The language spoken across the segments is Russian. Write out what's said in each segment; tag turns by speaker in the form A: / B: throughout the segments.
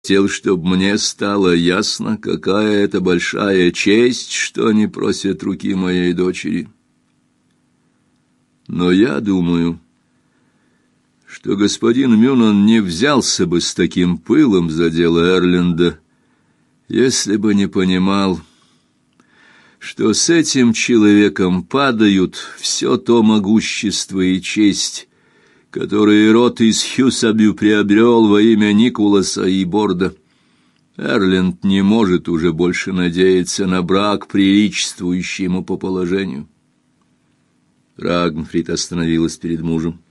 A: хотел, чтобы мне стало ясно, какая это большая честь, что они просят руки моей дочери. Но я думаю, что господин Мюнан не взялся бы с таким пылом за дело Эрленда, если бы не понимал, что с этим человеком падают все то могущество и честь, которые род из Хьюсабю приобрел во имя Николаса и Борда. Эрленд не может уже больше надеяться на брак, приличествующий ему по положению. Рагнфрид остановилась перед мужем.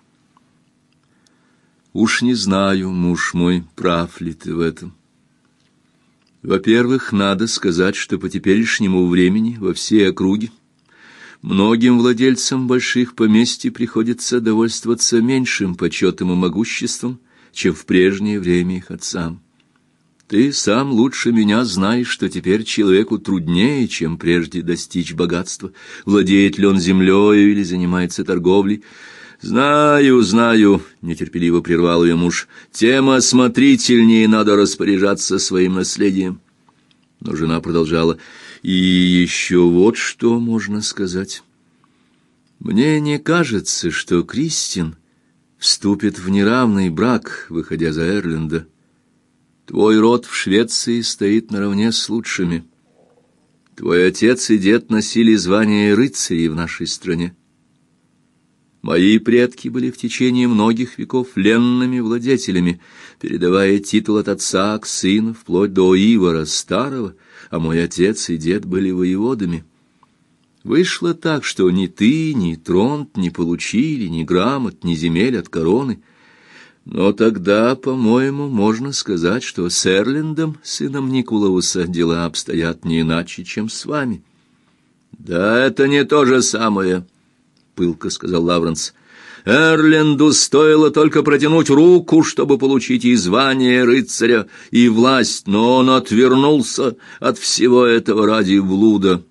A: «Уж не знаю, муж мой, прав ли ты в этом. Во-первых, надо сказать, что по теперешнему времени во всей округе многим владельцам больших поместий приходится довольствоваться меньшим почетом и могуществом, чем в прежнее время их отцам. Ты сам лучше меня знаешь, что теперь человеку труднее, чем прежде, достичь богатства, владеет ли он землей или занимается торговлей. «Знаю, знаю», — нетерпеливо прервал ее муж, — «тем осмотрительнее надо распоряжаться своим наследием». Но жена продолжала: «И еще вот что можно сказать. Мне не кажется, что Кристин вступит в неравный брак, выходя за Эрленда. Твой род в Швеции стоит наравне с лучшими. Твой отец и дед носили звание рыцарей в нашей стране. Мои предки были в течение многих веков ленными владетелями, передавая титул от отца к сыну вплоть до Ивара Старого, а мой отец и дед были воеводами. Вышло так, что ни ты, ни Тронт не получили ни грамот, ни земель от короны. Но тогда, по-моему, можно сказать, что с Эрлендом, сыном Никулауса, дела обстоят не иначе, чем с вами». «Да это не то же самое», — пылко сказал Лавренс. «Эрленду стоило только протянуть руку, чтобы получить и звание рыцаря, и власть, но он отвернулся от всего этого ради блуда.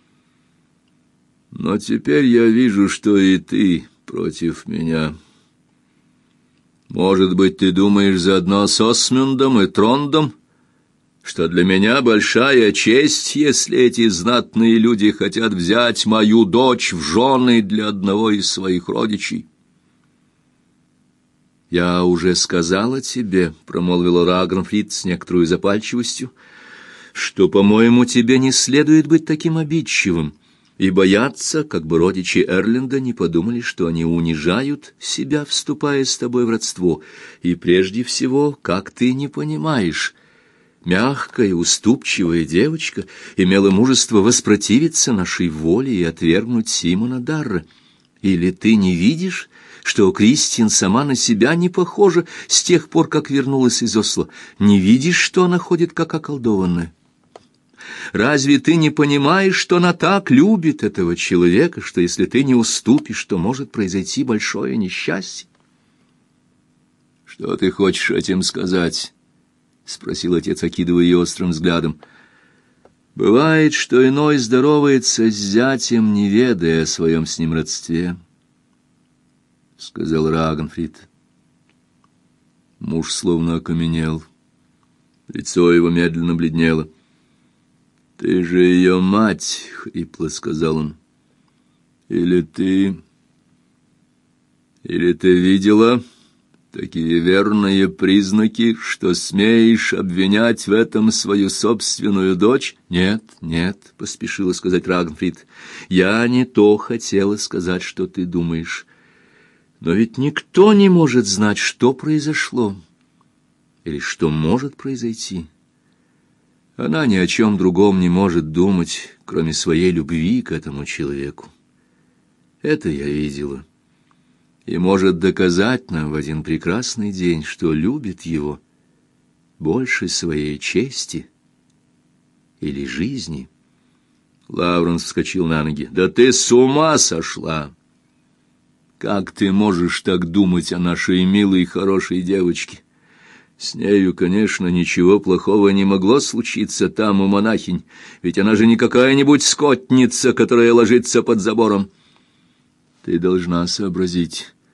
A: Но теперь я вижу, что и ты против меня. Может быть, ты думаешь заодно с Осмюндом и Трондом, что для меня большая честь, если эти знатные люди хотят взять мою дочь в жены для одного из своих родичей?» «Я уже сказала тебе, — промолвила Рагнфрид с некоторой запальчивостью, — что, по-моему, тебе не следует быть таким обидчивым и бояться, как бы родичи Эрленда не подумали, что они унижают себя, вступая с тобой в родство. И прежде всего, как ты не понимаешь, мягкая, уступчивая девочка имела мужество воспротивиться нашей воле и отвергнуть Симона Дарра. Или ты не видишь, что Кристин сама на себя не похожа с тех пор, как вернулась из Осло? Не видишь, что она ходит как околдованная? Разве ты не понимаешь, что она так любит этого человека, что если ты не уступишь, то может произойти большое несчастье?» «Что ты хочешь этим сказать?» — спросил отец, окидывая ее острым взглядом. «Бывает, что иной здоровается с зятем, не ведая о своем с ним родстве», — сказал Рагнфрид. Муж словно окаменел. Лицо его медленно бледнело. «Ты же ее мать», — хрипло сказал он. Или ты видела такие верные признаки, что смеешь обвинять в этом свою собственную дочь?» «Нет, нет», — поспешила сказать Рагнфрид, — «я не то хотела сказать, что ты думаешь. Но ведь никто не может знать, что произошло или что может произойти. Она ни о чем другом не может думать, кроме своей любви к этому человеку. Это я видела. И может доказать нам в один прекрасный день, что любит его больше своей чести или жизни». Лавренс вскочил на ноги. «Да ты с ума сошла! Как ты можешь так думать о нашей милой и хорошей девочке? С нею, конечно, ничего плохого не могло случиться там у монахинь, ведь она же не какая-нибудь скотница, которая ложится под забором. Ты должна сообразить,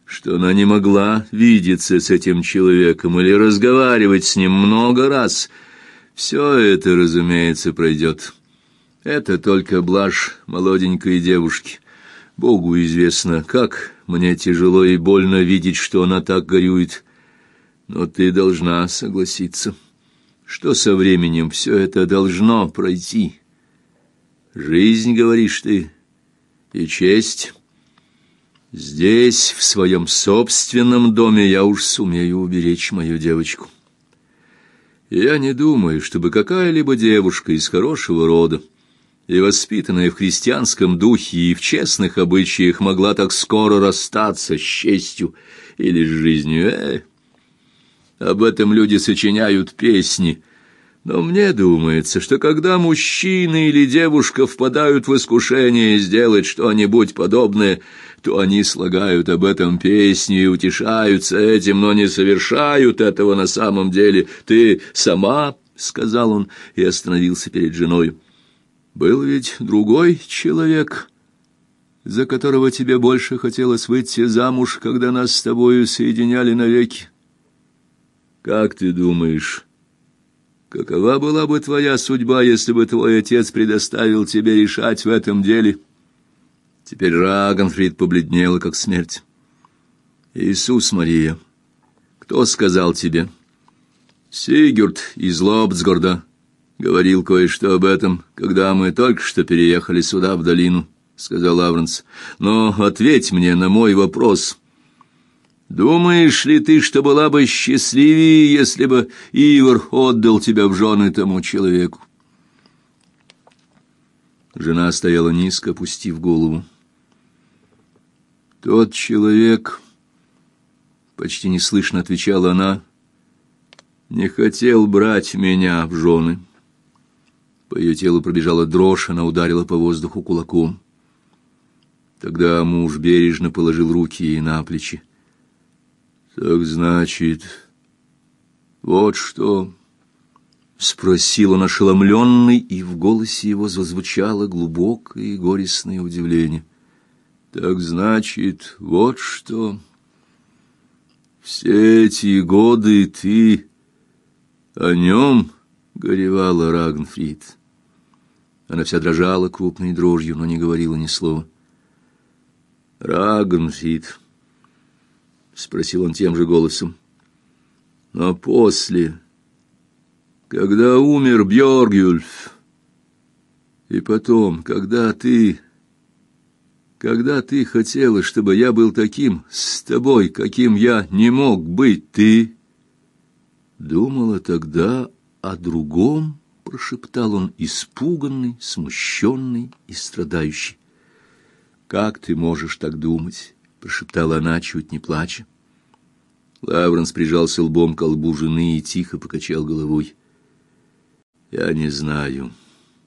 A: что она не могла видеться с этим человеком или разговаривать с ним много раз. Все это, разумеется, пройдет. Это только блажь молоденькой девушки. Богу известно, как мне тяжело и больно видеть, что она так горюет. Но ты должна согласиться, что со временем все это должно пройти. Жизнь, говоришь ты, и честь. Здесь, в своем собственном доме, я уж сумею уберечь мою девочку. Я не думаю, чтобы какая-либо девушка из хорошего рода и воспитанная в христианском духе и в честных обычаях могла так скоро расстаться с честью или с жизнью. Об этом люди сочиняют песни. Но мне думается, что когда мужчина или девушка впадают в искушение сделать что-нибудь подобное, то они слагают об этом песни и утешаются этим, но не совершают этого на самом деле. Ты сама, — сказал он и остановился перед женой. Был ведь другой человек, за которого тебе больше хотелось выйти замуж, когда нас с тобою соединяли навеки. Как ты думаешь, какова была бы твоя судьба, если бы твой отец предоставил тебе решать в этом деле? Теперь Рагнфрид побледнела, как смерть. Иисус Мария, кто сказал тебе? Сигурд из Лобцгорда говорил кое-что об этом, когда мы только что переехали сюда, в долину, — сказал Лавренс. Но ответь мне на мой вопрос. Думаешь ли ты, что была бы счастливее, если бы Ивар отдал тебя в жены тому человеку? Жена стояла низко, опустив голову. Тот человек, почти неслышно отвечала она, не хотел брать меня в жены. По ее телу пробежала дрожь, она ударила по воздуху кулаком. Тогда муж бережно положил руки ей на плечи. «Так значит, вот что?» — спросил он ошеломленный, и в голосе его зазвучало глубокое и горестное удивление. «Так значит, вот что? Все эти годы ты о нем горевала, Рагнфрид?» Она вся дрожала крупной дрожью, но не говорила ни слова. «Рагнфрид», — спросил он тем же голосом, — «но после, когда умер Бьоргюльф, и потом, когда ты хотела, чтобы я был таким с тобой, каким я не мог быть, ты думала тогда о другом?» — прошептал он, испуганный, смущенный и страдающий. «Как ты можешь так думать?» — прошептала она, чуть не плача. Лавренс прижался лбом к лбу жены и тихо покачал головой. «Я не знаю».